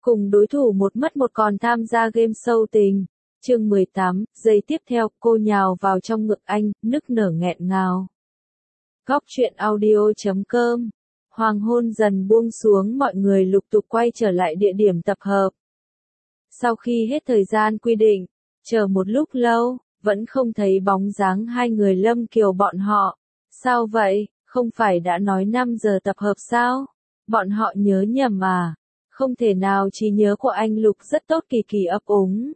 Cùng đối thủ một mất một còn tham gia game show tình. Chương 18, giây tiếp theo, cô nhào vào trong ngực anh, nức nở nghẹn ngào. Góc truyện audio.com. Hoàng hôn dần buông xuống, mọi người lục tục quay trở lại địa điểm tập hợp. Sau khi hết thời gian quy định, chờ một lúc lâu, vẫn không thấy bóng dáng hai người Lâm Kiều bọn họ. Sao vậy, không phải đã nói 5 giờ tập hợp sao? Bọn họ nhớ nhầm à? Không thể nào, trí nhớ của anh Lục rất tốt. Kỳ Kỳ ấp úng.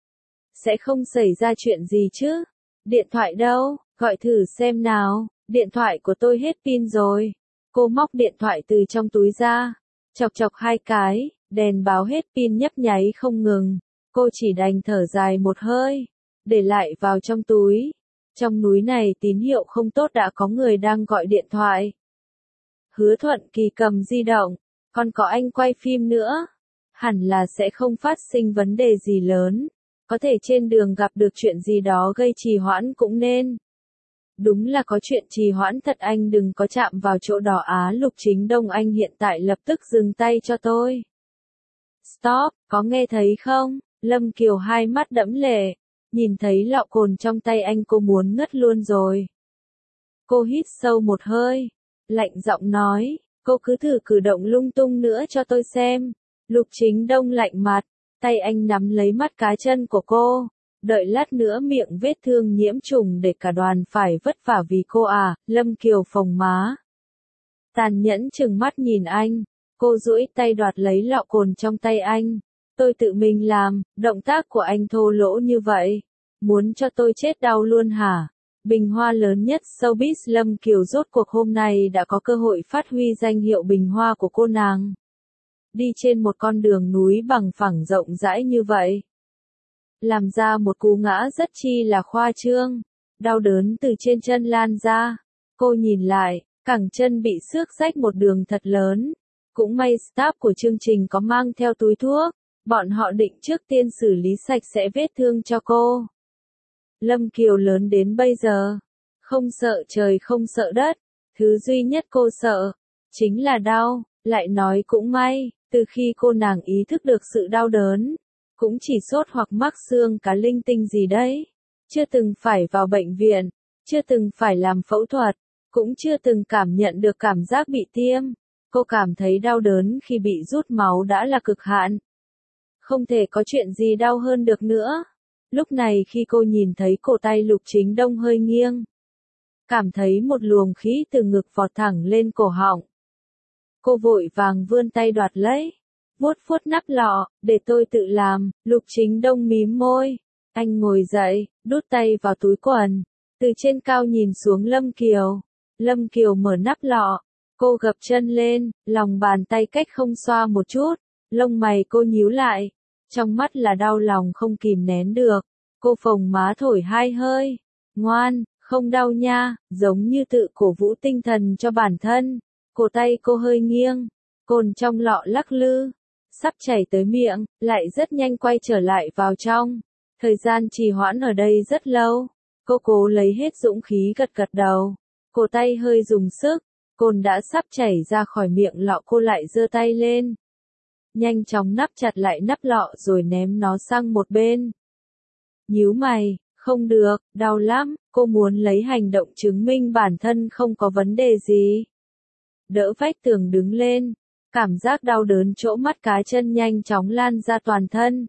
Sẽ không xảy ra chuyện gì chứ? Điện thoại đâu? Gọi thử xem nào. Điện thoại của tôi hết pin rồi. Cô móc điện thoại từ trong túi ra. Chọc chọc 2 cái, đèn báo hết pin nhấp nháy không ngừng. Cô chỉ đành thở dài một hơi, để lại vào trong túi. Trong núi này tín hiệu không tốt, đã có người đang gọi điện thoại. Hứa Thuận Kỳ cầm di động. Còn có anh quay phim nữa. Hẳn là sẽ không phát sinh vấn đề gì lớn. Có thể trên đường gặp được chuyện gì đó gây trì hoãn cũng nên. Đúng là có chuyện trì hoãn thật, anh đừng có chạm vào chỗ đỏ á. Lục Chính Đông, anh hiện tại lập tức dừng tay cho tôi. Stop, có nghe thấy không? Lâm Kiều hai mắt đẫm lệ. Nhìn thấy lọ cồn trong tay anh, cô muốn ngất luôn rồi. Cô hít sâu một hơi. Lạnh giọng nói. Cô cứ thử cử động lung tung nữa cho tôi xem. Lục Chính Đông lạnh mặt. Tay anh nắm lấy mắt cá chân của cô. Đợi lát nữa miệng vết thương nhiễm trùng để cả đoàn phải vất vả vì cô à. Lâm Kiều phồng má. Tàn nhẫn chừng mắt nhìn anh. Cô duỗi tay đoạt lấy lọ cồn trong tay anh. Tôi tự mình làm. Động tác của anh thô lỗ như vậy. Muốn cho tôi chết đau luôn hả? Bình hoa lớn nhất showbiz Lâm Kiều rốt cuộc hôm nay đã có cơ hội phát huy danh hiệu bình hoa của cô nàng. Đi trên một con đường núi bằng phẳng rộng rãi như vậy. Làm ra một cú ngã rất chi là khoa trương. Đau đớn từ trên chân lan ra. Cô nhìn lại, cẳng chân bị xước rách một đường thật lớn. Cũng may staff của chương trình có mang theo túi thuốc. Bọn họ định trước tiên xử lý sạch sẽ vết thương cho cô. Lâm Kiều lớn đến bây giờ, không sợ trời không sợ đất, thứ duy nhất cô sợ, chính là đau. Lại nói cũng may, từ khi cô nàng ý thức được sự đau đớn, cũng chỉ sốt hoặc mắc xương cá linh tinh gì đấy. Chưa từng phải vào bệnh viện, chưa từng phải làm phẫu thuật, cũng chưa từng cảm nhận được cảm giác bị tiêm. Cô cảm thấy đau đớn khi bị rút máu đã là cực hạn. Không thể có chuyện gì đau hơn được nữa. Lúc này khi cô nhìn thấy cổ tay Lục Chính Đông hơi nghiêng, cảm thấy một luồng khí từ ngực vọt thẳng lên cổ họng. Cô vội vàng vươn tay đoạt lấy, vuốt vuốt nắp lọ, để tôi tự làm. Lục Chính Đông mím môi, anh ngồi dậy, đút tay vào túi quần, từ trên cao nhìn xuống Lâm Kiều. Lâm Kiều mở nắp lọ, cô gập chân lên, lòng bàn tay cách không xoa một chút, lông mày cô nhíu lại. Trong mắt là đau lòng không kìm nén được. Cô phồng má thổi 2 hơi. Ngoan, không đau nha, giống như tự cổ vũ tinh thần cho bản thân. Cổ tay cô hơi nghiêng. Cồn trong lọ lắc lư. Sắp chảy tới miệng, lại rất nhanh quay trở lại vào trong. Thời gian trì hoãn ở đây rất lâu. Cô cố lấy hết dũng khí gật gật đầu. Cổ tay hơi dùng sức. Cồn đã sắp chảy ra khỏi miệng lọ, cô lại giơ tay lên. Nhanh chóng nắp chặt lại nắp lọ rồi ném nó sang một bên. Nhíu mày, không được, đau lắm, cô muốn lấy hành động chứng minh bản thân không có vấn đề gì. Đỡ vách tường đứng lên, cảm giác đau đớn chỗ mắt cá chân nhanh chóng lan ra toàn thân.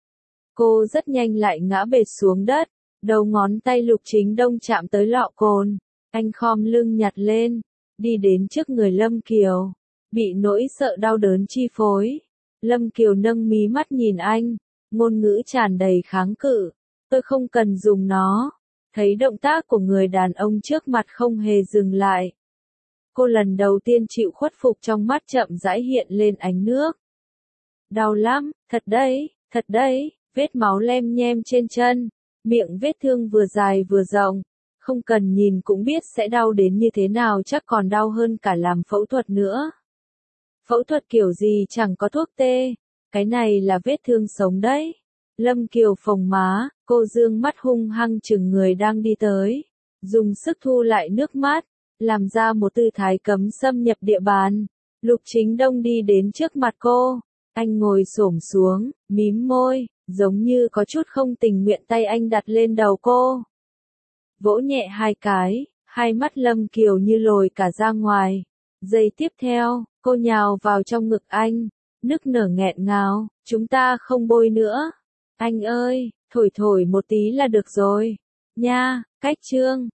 Cô rất nhanh lại ngã bệt xuống đất, đầu ngón tay Lục Chính Đông chạm tới lọ cồn. Anh khom lưng nhặt lên, đi đến trước người Lâm Kiều, bị nỗi sợ đau đớn chi phối. Lâm Kiều nâng mí mắt nhìn anh, ngôn ngữ tràn đầy kháng cự. Tôi không cần dùng nó. Thấy động tác của người đàn ông trước mặt không hề dừng lại. Cô lần đầu tiên chịu khuất phục, trong mắt chậm rãi hiện lên ánh nước. Đau lắm, thật đấy, vết máu lem nhem trên chân, miệng vết thương vừa dài vừa rộng. Không cần nhìn cũng biết sẽ đau đến như thế nào, chắc còn đau hơn cả làm phẫu thuật nữa. Phẫu thuật kiểu gì chẳng có thuốc tê, cái này là vết thương sống đấy. Lâm Kiều phồng má, cô dương mắt hung hăng chừng người đang đi tới, dùng sức thu lại nước mắt, làm ra một tư thái cấm xâm nhập địa bàn. Lục Chính Đông đi đến trước mặt cô, Anh ngồi xổm xuống, mím môi, giống như có chút không tình nguyện tay anh đặt lên đầu cô. Vỗ nhẹ hai cái, hai mắt Lâm Kiều như lồi cả ra ngoài. Giây tiếp theo, cô nhào vào trong ngực anh, nức nở nghẹn ngào, chúng ta không bôi nữa. Anh ơi, thổi thổi một tí là được rồi. Nha, cách trương.